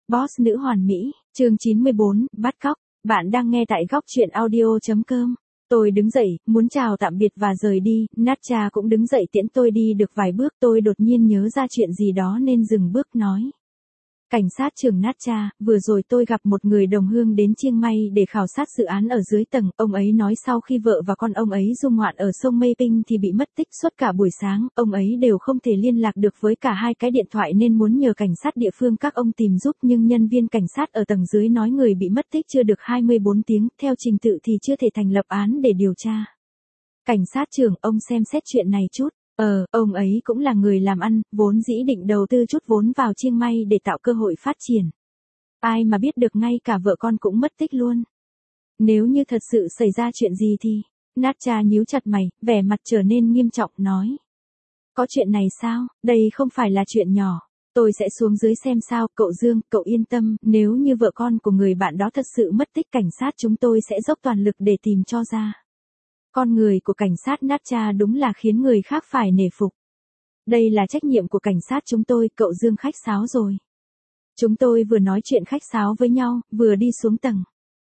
Boss nữ hoàn mỹ, chương 94, bắt cóc. Bạn đang nghe tại góc truyện audio.com. Tôi đứng dậy, muốn chào tạm biệt và rời đi, Natcha cũng đứng dậy tiễn tôi đi được vài bước. Tôi đột nhiên nhớ ra chuyện gì đó nên dừng bước nói. Cảnh sát trưởng Natcha, vừa rồi tôi gặp một người đồng hương đến Chiang Mai để khảo sát dự án ở dưới tầng. Ông ấy nói sau khi vợ và con ông ấy du ngoạn ở sông Mê Pinh thì bị mất tích suốt cả buổi sáng. Ông ấy đều không thể liên lạc được với cả hai cái điện thoại nên muốn nhờ cảnh sát địa phương các ông tìm giúp. Nhưng nhân viên cảnh sát ở tầng dưới nói người bị mất tích chưa được 24 tiếng. Theo trình tự thì chưa thể thành lập án để điều tra. Cảnh sát trưởng, ông xem xét chuyện này chút. Ông ấy cũng là người làm ăn, vốn dĩ định đầu tư chút vốn vào Chiang Mai để tạo cơ hội phát triển. Ai mà biết được ngay cả vợ con cũng mất tích luôn. Nếu như thật sự xảy ra chuyện gì thì, Natcha nhíu chặt mày, vẻ mặt trở nên nghiêm trọng nói. Có chuyện này sao, đây không phải là chuyện nhỏ. Tôi sẽ xuống dưới xem sao, cậu Dương, cậu yên tâm, nếu như vợ con của người bạn đó thật sự mất tích cảnh sát chúng tôi sẽ dốc toàn lực để tìm cho ra. Con người của cảnh sát Natcha đúng là khiến người khác phải nể phục. Đây là trách nhiệm của cảnh sát chúng tôi, cậu Dương khách sáo rồi. Chúng tôi vừa nói chuyện khách sáo với nhau, vừa đi xuống tầng.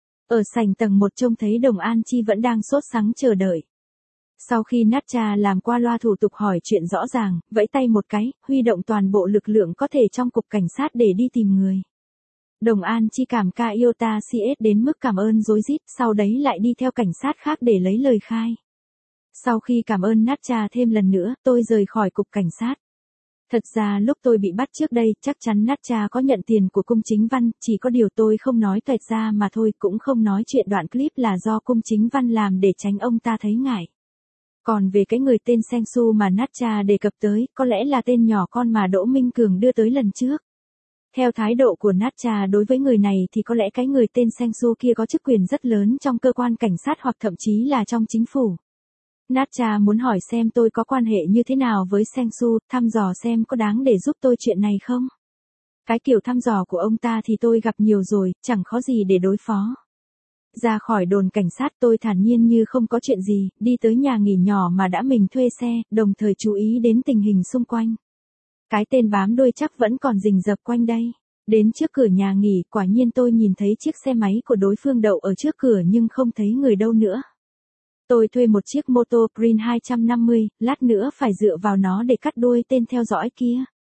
Ở sảnh tầng 1 trông thấy Đồng An Chi vẫn đang sốt sắng chờ đợi. Sau khi Natcha làm qua loa thủ tục hỏi chuyện rõ ràng, vẫy tay một cái, huy động toàn bộ lực lượng có thể trong cục cảnh sát để đi tìm người. Đồng An Chi cảm ca Iota CS đến mức cảm ơn rối rít, sau đấy lại đi theo cảnh sát khác để lấy lời khai. Sau khi cảm ơn Natcha thêm lần nữa, tôi rời khỏi cục cảnh sát. Thật ra lúc tôi bị bắt trước đây, chắc chắn Natcha có nhận tiền của Cung Chính Văn, chỉ có điều tôi không nói toẹt ra mà thôi, cũng không nói chuyện đoạn clip là do Cung Chính Văn làm để tránh ông ta thấy ngại. Còn về cái người tên Seng Su mà Natcha đề cập tới, có lẽ là tên nhỏ con mà Đỗ Minh Cường đưa tới lần trước. Theo thái độ của Natcha đối với người này thì có lẽ cái người tên Seng Su kia có chức quyền rất lớn trong cơ quan cảnh sát hoặc thậm chí là trong chính phủ. Natcha muốn hỏi xem tôi có quan hệ như thế nào với Seng Su, thăm dò xem có đáng để giúp tôi chuyện này không. Cái kiểu thăm dò của ông ta thì tôi gặp nhiều rồi, chẳng khó gì để đối phó. Ra khỏi đồn cảnh sát tôi thản nhiên như không có chuyện gì, đi tới nhà nghỉ nhỏ mà đã mình thuê xe, đồng thời chú ý đến tình hình xung quanh. Cái tên bám đuôi chắc vẫn còn rình rập quanh đây. Đến trước cửa nhà nghỉ, quả nhiên tôi nhìn thấy chiếc xe máy của đối phương đậu ở trước cửa nhưng không thấy người đâu nữa. Tôi thuê một chiếc mô tô Green 250, lát nữa phải dựa vào nó để cắt đuôi tên theo dõi kia.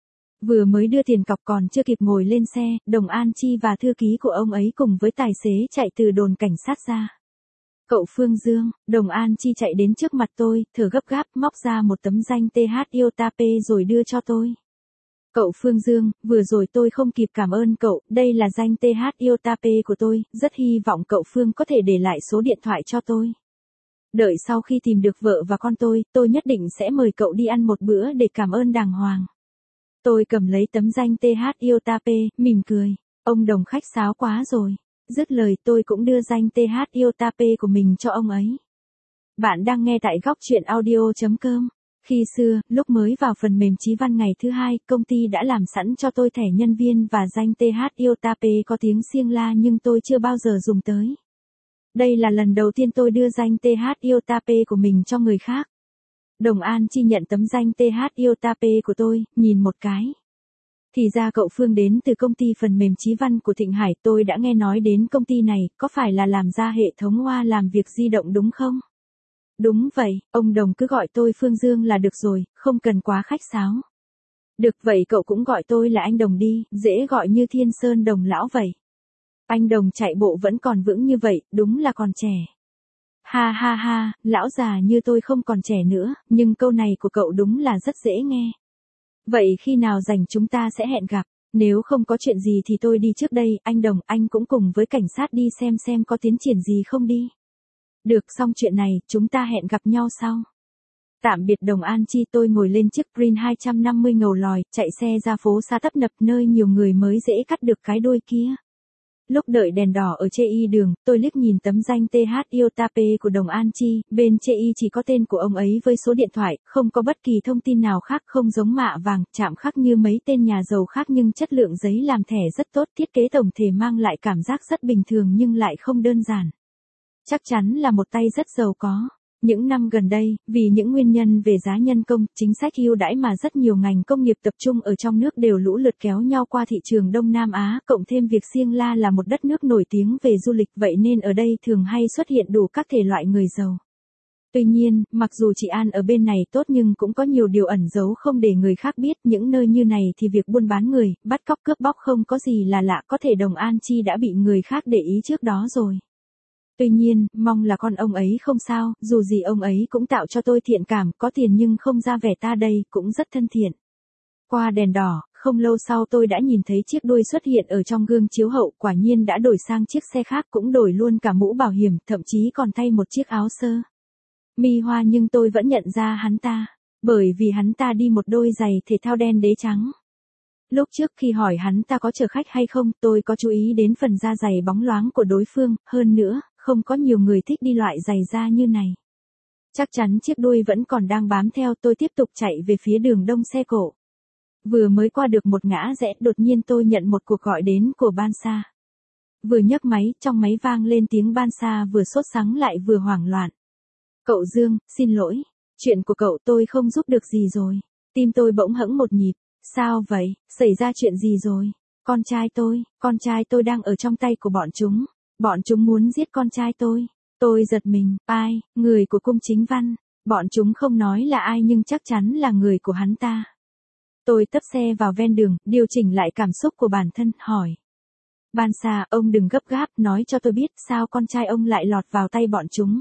Vừa mới đưa tiền cọc còn chưa kịp ngồi lên xe, Đồng An Chi và thư ký của ông ấy cùng với tài xế chạy từ đồn cảnh sát ra. Cậu Phương Dương, Đồng An Chi chạy đến trước mặt tôi, thở gấp gáp, móc ra một tấm danh TH Iota P rồi đưa cho tôi. Cậu Phương Dương, vừa rồi tôi không kịp cảm ơn cậu, đây là danh TH Iota P của tôi, rất hy vọng cậu Phương có thể để lại số điện thoại cho tôi. Đợi sau khi tìm được vợ và con tôi nhất định sẽ mời cậu đi ăn một bữa để cảm ơn đàng hoàng. Tôi cầm lấy tấm danh TH Iota P, mỉm cười. Ông Đồng khách sáo quá rồi. Dứt lời tôi cũng đưa danh TH Iota P của mình cho ông ấy. Bạn đang nghe tại góc truyện audio.com. Khi xưa, lúc mới vào phần mềm Chí Văn ngày thứ 2, công ty đã làm sẵn cho tôi thẻ nhân viên và danh TH Iota P có tiếng xiêng la nhưng tôi chưa bao giờ dùng tới. Đây là lần đầu tiên tôi đưa danh TH Iota P của mình cho người khác. Đồng An Chi nhận tấm danh TH Iota P của tôi, nhìn một cái. Thì ra cậu Phương đến từ công ty phần mềm Chí Văn của Thịnh Hải, tôi đã nghe nói đến công ty này, có phải là làm ra hệ thống hoa làm việc di động đúng không? Đúng vậy, ông Đồng cứ gọi tôi Phương Dương là được rồi, không cần quá khách sáo. Được vậy cậu cũng gọi tôi là anh Đồng đi, dễ gọi như Thiên Sơn Đồng lão vậy. Anh Đồng chạy bộ vẫn còn vững như vậy, đúng là còn trẻ. Ha ha ha, lão già như tôi không còn trẻ nữa, nhưng câu này của cậu đúng là rất dễ nghe. Vậy khi nào rảnh chúng ta sẽ hẹn gặp, nếu không có chuyện gì thì tôi đi trước đây, anh Đồng, anh cũng cùng với cảnh sát đi xem có tiến triển gì không đi. Được, xong chuyện này, chúng ta hẹn gặp nhau sau. Tạm biệt Đồng An Chi, tôi ngồi lên chiếc Green 250 ngầu lòi, chạy xe ra phố xa tấp nập nơi nhiều người mới dễ cắt được cái đuôi kia. Lúc đợi đèn đỏ ở chê y đường, tôi liếc nhìn tấm danh TH Iota P của Đồng An Chi, bên chê y chỉ có tên của ông ấy với số điện thoại, không có bất kỳ thông tin nào khác, không giống mạ vàng, chạm khắc như mấy tên nhà giàu khác nhưng chất lượng giấy làm thẻ rất tốt, thiết kế tổng thể mang lại cảm giác rất bình thường nhưng lại không đơn giản. Chắc chắn là một tay rất giàu có. Những năm gần đây, vì những nguyên nhân về giá nhân công, chính sách ưu đãi mà rất nhiều ngành công nghiệp tập trung ở trong nước đều lũ lượt kéo nhau qua thị trường Đông Nam Á, cộng thêm việc Siêng La là một đất nước nổi tiếng về du lịch, vậy nên ở đây thường hay xuất hiện đủ các thể loại người giàu. Tuy nhiên, mặc dù chị An ở bên này tốt nhưng cũng có nhiều điều ẩn giấu không để người khác biết, những nơi như này thì việc buôn bán người, bắt cóc cướp bóc không có gì là lạ, có thể Đồng An Chi đã bị người khác để ý trước đó rồi. Tuy nhiên, mong là con ông ấy không sao, dù gì ông ấy cũng tạo cho tôi thiện cảm, có tiền nhưng không ra vẻ ta đây, cũng rất thân thiện. Qua đèn đỏ, không lâu sau tôi đã nhìn thấy chiếc đuôi xuất hiện ở trong gương chiếu hậu, quả nhiên đã đổi sang chiếc xe khác, cũng đổi luôn cả mũ bảo hiểm, thậm chí còn thay một chiếc áo sơ mi hoa, nhưng tôi vẫn nhận ra hắn ta, bởi vì hắn ta đi một đôi giày thể thao đen đế trắng. Lúc trước khi hỏi hắn ta có chở khách hay không, tôi có chú ý đến phần da giày bóng loáng của đối phương, hơn nữa, không có nhiều người thích đi loại giày da như này. Chắc chắn chiếc đuôi vẫn còn đang bám theo, tôi tiếp tục chạy về phía đường đông xe cộ. Vừa mới qua được một ngã rẽ, đột nhiên tôi nhận một cuộc gọi đến của ban xa. Vừa nhấc máy, trong máy vang lên tiếng ban xa vừa sốt sắng lại vừa hoảng loạn. Cậu Dương, xin lỗi, chuyện của cậu tôi không giúp được gì rồi. Tim tôi bỗng hẫng một nhịp. Sao vậy, xảy ra chuyện gì rồi? Con trai tôi đang ở trong tay của bọn chúng. Bọn chúng muốn giết con trai tôi. Tôi giật mình, ai, người của cung Chính Văn. Bọn chúng không nói là ai nhưng chắc chắn là người của hắn ta. Tôi tấp xe vào ven đường, điều chỉnh lại cảm xúc của bản thân, hỏi. Ban xa, ông đừng gấp gáp, nói cho tôi biết sao con trai ông lại lọt vào tay bọn chúng.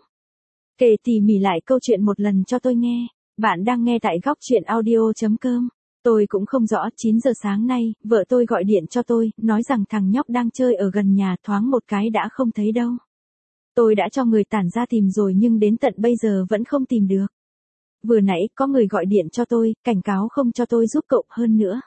Kể tỉ mỉ lại câu chuyện một lần cho tôi nghe. Bạn đang nghe tại góc truyện audio.com. Tôi cũng không rõ, 9 giờ sáng nay, vợ tôi gọi điện cho tôi, nói rằng thằng nhóc đang chơi ở gần nhà, thoáng một cái đã không thấy đâu. Tôi đã cho người tản ra tìm rồi nhưng đến tận bây giờ vẫn không tìm được. Vừa nãy có người gọi điện cho tôi, cảnh cáo không cho tôi giúp cậu hơn nữa.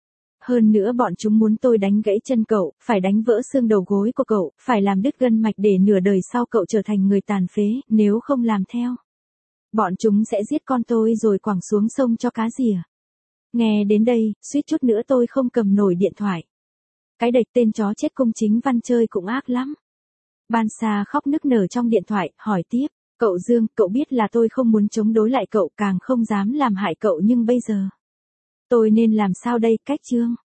Hơn nữa bọn chúng muốn tôi đánh gãy chân cậu, phải đánh vỡ xương đầu gối của cậu, phải làm đứt gân mạch để nửa đời sau cậu trở thành người tàn phế, nếu không làm theo. Bọn chúng sẽ giết con tôi rồi quẳng xuống sông cho cá rỉa. Nghe đến đây, suýt chút nữa tôi không cầm nổi điện thoại. Cái đệch tên chó chết cung Chính Văn chơi cũng ác lắm. Ban xa khóc nức nở trong điện thoại, hỏi tiếp, cậu Dương, cậu biết là tôi không muốn chống đối lại cậu, càng không dám làm hại cậu, nhưng bây giờ tôi nên làm sao đây, cách Trương?